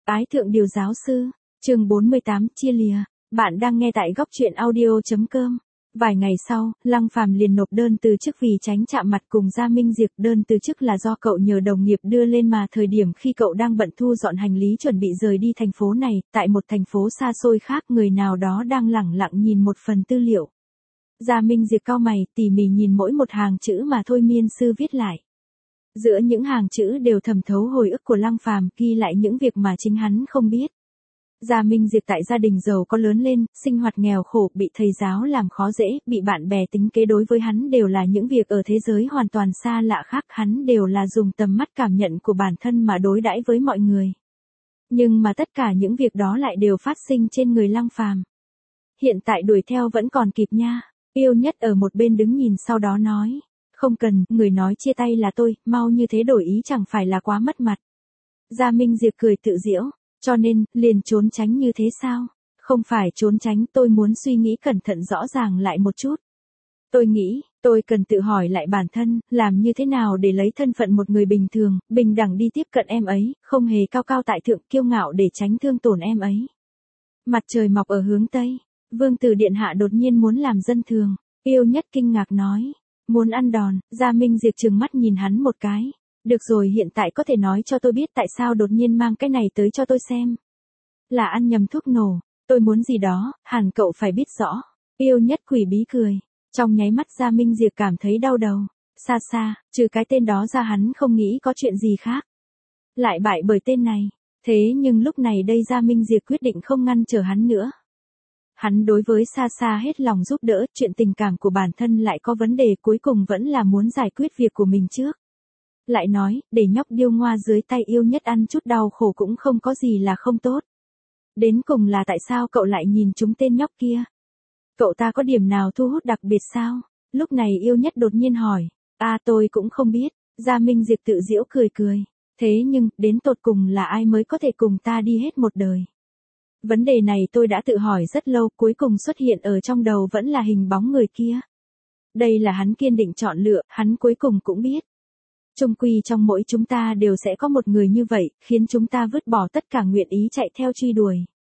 Ái thượng điều giáo sư, chương 48 chia lìa, bạn đang nghe tại góc truyện audio.com. Vài ngày sau, Lăng Phàm liền nộp đơn từ chức vì tránh chạm mặt cùng Gia Minh Diệp. Đơn từ chức là do cậu nhờ đồng nghiệp đưa lên mà thời điểm khi cậu đang bận thu dọn hành lý chuẩn bị rời đi thành phố này, tại một thành phố xa xôi khác người nào đó đang lẳng lặng nhìn một phần tư liệu. Gia Minh Diệp cau mày tỉ mỉ nhìn mỗi một hàng chữ mà thôi miên sư viết lại. Giữa những hàng chữ đều thẩm thấu hồi ức của Lăng Phàm, ghi lại những việc mà chính hắn không biết. Gia Minh Diệp tại gia đình giàu có lớn lên, sinh hoạt nghèo khổ, bị thầy giáo làm khó dễ, bị bạn bè tính kế, đối với hắn đều là những việc ở thế giới hoàn toàn xa lạ khác, hắn đều là dùng tầm mắt cảm nhận của bản thân mà đối đãi với mọi người. Nhưng mà tất cả những việc đó lại đều phát sinh trên người Lăng Phàm. Hiện tại đuổi theo vẫn còn kịp nha. Yêu Nhất ở một bên đứng nhìn sau đó nói. Không cần, người nói chia tay là tôi, mau như thế đổi ý chẳng phải là quá mất mặt. Gia Minh Diệp cười tự giễu, cho nên, liền trốn tránh như thế sao? Không phải trốn tránh, tôi muốn suy nghĩ cẩn thận rõ ràng lại một chút. Tôi nghĩ, tôi cần tự hỏi lại bản thân, làm như thế nào để lấy thân phận một người bình thường, bình đẳng đi tiếp cận em ấy, không hề cao cao tại thượng kiêu ngạo để tránh thương tổn em ấy. Mặt trời mọc ở hướng Tây, Vương tử điện hạ đột nhiên muốn làm dân thường, Yêu Nhất kinh ngạc nói. Muốn ăn đòn, Gia Minh Diệp trừng mắt nhìn hắn một cái. Được rồi, hiện tại có thể nói cho tôi biết tại sao đột nhiên mang cái này tới cho tôi xem. Là ăn nhầm thuốc nổ, tôi muốn gì đó, hẳn cậu phải biết rõ. Yêu Nhất quỷ bí cười. Trong nháy mắt Gia Minh Diệp cảm thấy đau đầu. Xa xa, trừ cái tên đó ra hắn không nghĩ có chuyện gì khác. Lại bại bởi tên này. Thế nhưng lúc này đây Gia Minh Diệp quyết định không ngăn trở hắn nữa. Hắn đối với Sa Sa hết lòng giúp đỡ, chuyện tình cảm của bản thân lại có vấn đề, cuối cùng vẫn là muốn giải quyết việc của mình trước. Lại nói, để nhóc điêu ngoa dưới tay Yêu Nhất ăn chút đau khổ cũng không có gì là không tốt. Đến cùng là tại sao cậu lại nhìn trúng tên nhóc kia? Cậu ta có điểm nào thu hút đặc biệt sao? Lúc này Yêu Nhất đột nhiên hỏi. Tôi cũng không biết. Gia Minh Diệp tự giễu cười cười. Thế nhưng, đến tột cùng là ai mới có thể cùng ta đi hết một đời? Vấn đề này tôi đã tự hỏi rất lâu, cuối cùng xuất hiện ở trong đầu vẫn là hình bóng người kia. Đây là hắn kiên định chọn lựa, hắn cuối cùng cũng biết. Chung quy trong mỗi chúng ta đều sẽ có một người như vậy, khiến chúng ta vứt bỏ tất cả nguyện ý chạy theo truy đuổi.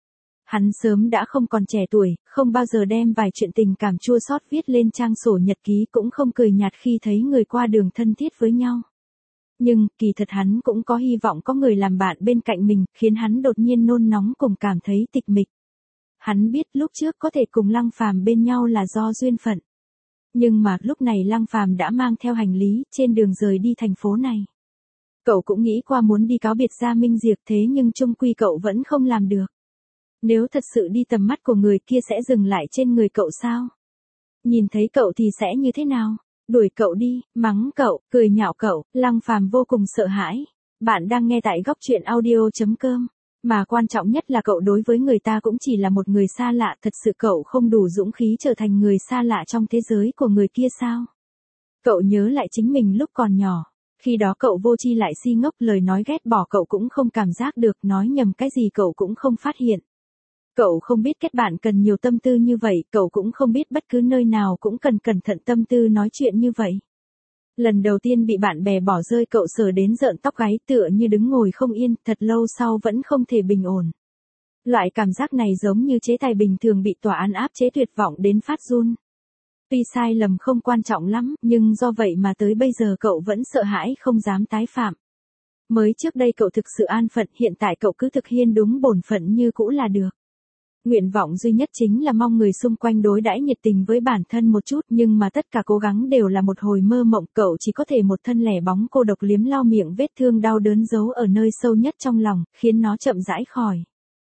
Hắn sớm đã không còn trẻ tuổi, không bao giờ đem vài chuyện tình cảm chua xót viết lên trang sổ nhật ký, cũng không cười nhạt khi thấy người qua đường thân thiết với nhau. Nhưng, kỳ thật hắn cũng có hy vọng có người làm bạn bên cạnh mình, khiến hắn đột nhiên nôn nóng cùng cảm thấy tịch mịch. Hắn biết lúc trước có thể cùng Lăng Phàm bên nhau là do duyên phận. Nhưng mà lúc này Lăng Phàm đã mang theo hành lý, trên đường rời đi thành phố này. Cậu cũng nghĩ qua muốn đi cáo biệt Gia Minh Diệp, thế nhưng chung quy cậu vẫn không làm được. Nếu thật sự đi, tầm mắt của người kia sẽ dừng lại trên người cậu sao? Nhìn thấy cậu thì sẽ như thế nào? Đuổi cậu đi, mắng cậu, cười nhạo cậu, Lăng Phàm vô cùng sợ hãi. Bạn đang nghe tại góc truyện audio.com. Mà quan trọng nhất là cậu đối với người ta cũng chỉ là một người xa lạ, thật sự cậu không đủ dũng khí trở thành người xa lạ trong thế giới của người kia sao? Cậu nhớ lại chính mình lúc còn nhỏ. Khi đó cậu vô tri lại si ngốc, lời nói ghét bỏ cậu cũng không cảm giác được, nói nhầm cái gì cậu cũng không phát hiện. Cậu không biết kết bạn cần nhiều tâm tư như vậy, cậu cũng không biết bất cứ nơi nào cũng cần cẩn thận tâm tư nói chuyện như vậy. Lần đầu tiên bị bạn bè bỏ rơi cậu sợ đến rợn tóc gáy, tựa như đứng ngồi không yên, thật lâu sau vẫn không thể bình ổn. Loại cảm giác này giống như chế tài bình thường bị tòa án áp chế, tuyệt vọng đến phát run. Tuy sai lầm không quan trọng lắm, nhưng do vậy mà tới bây giờ cậu vẫn sợ hãi không dám tái phạm. Mới trước đây cậu thực sự an phận, hiện tại cậu cứ thực hiện đúng bổn phận như cũ là được. Nguyện vọng duy nhất chính là mong người xung quanh đối đãi nhiệt tình với bản thân một chút, nhưng mà tất cả cố gắng đều là một hồi mơ mộng, cậu chỉ có thể một thân lẻ bóng cô độc liếm lau miệng vết thương đau đớn giấu ở nơi sâu nhất trong lòng, khiến nó chậm rãi khỏi.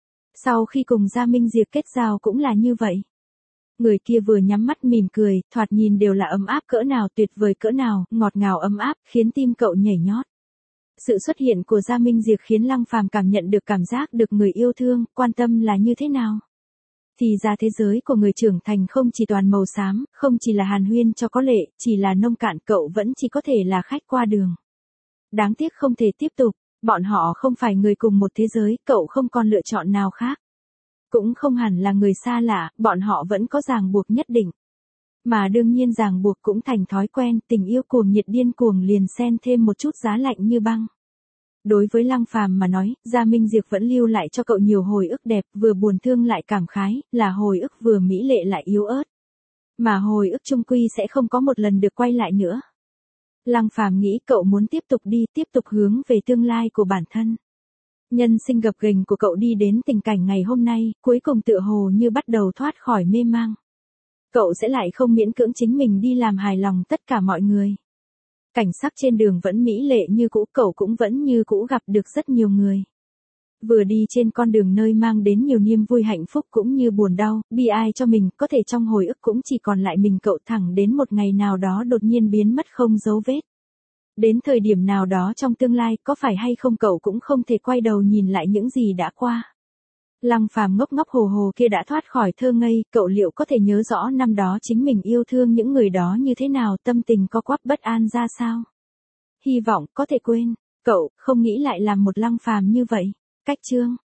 Sau khi cùng Gia Minh Diệp kết giao cũng là như vậy. Người kia vừa nhắm mắt mỉm cười, thoạt nhìn đều là ấm áp cỡ nào, tuyệt vời cỡ nào, ngọt ngào ấm áp, khiến tim cậu nhảy nhót. Sự xuất hiện của Gia Minh Diệp khiến Lăng Phàm cảm nhận được cảm giác được người yêu thương, quan tâm là như thế nào. Thì ra thế giới của người trưởng thành không chỉ toàn màu xám, không chỉ là hàn huyên cho có lệ, chỉ là nông cạn, cậu vẫn chỉ có thể là khách qua đường. Đáng tiếc không thể tiếp tục, bọn họ không phải người cùng một thế giới, cậu không còn lựa chọn nào khác. Cũng không hẳn là người xa lạ, bọn họ vẫn có ràng buộc nhất định. Mà đương nhiên ràng buộc cũng thành thói quen, tình yêu cuồng nhiệt điên cuồng liền xen thêm một chút giá lạnh như băng. Đối với Lăng Phàm mà nói, Gia Minh Diệp vẫn lưu lại cho cậu nhiều hồi ức đẹp, vừa buồn thương lại cảm khái, là hồi ức vừa mỹ lệ lại yếu ớt. Mà hồi ức chung quy sẽ không có một lần được quay lại nữa. Lăng Phàm nghĩ cậu muốn tiếp tục đi, tiếp tục hướng về tương lai của bản thân. Nhân sinh gập ghềnh của cậu đi đến tình cảnh ngày hôm nay, cuối cùng tựa hồ như bắt đầu thoát khỏi mê mang. Cậu sẽ lại không miễn cưỡng chính mình đi làm hài lòng tất cả mọi người. Cảnh sắc trên đường vẫn mỹ lệ như cũ, cậu cũng vẫn như cũ gặp được rất nhiều người. Vừa đi trên con đường nơi mang đến nhiều niềm vui hạnh phúc cũng như buồn đau, bi ai cho mình, có thể trong hồi ức cũng chỉ còn lại mình cậu, thẳng đến một ngày nào đó đột nhiên biến mất không dấu vết. Đến thời điểm nào đó trong tương lai, có phải hay không cậu cũng không thể quay đầu nhìn lại những gì đã qua. Lăng Phàm ngốc ngốc hồ hồ kia đã thoát khỏi thơ ngây, cậu liệu có thể nhớ rõ năm đó chính mình yêu thương những người đó như thế nào, tâm tình co quắp bất an ra sao? Hy vọng có thể quên, cậu không nghĩ lại làm một Lăng Phàm như vậy. Cách chương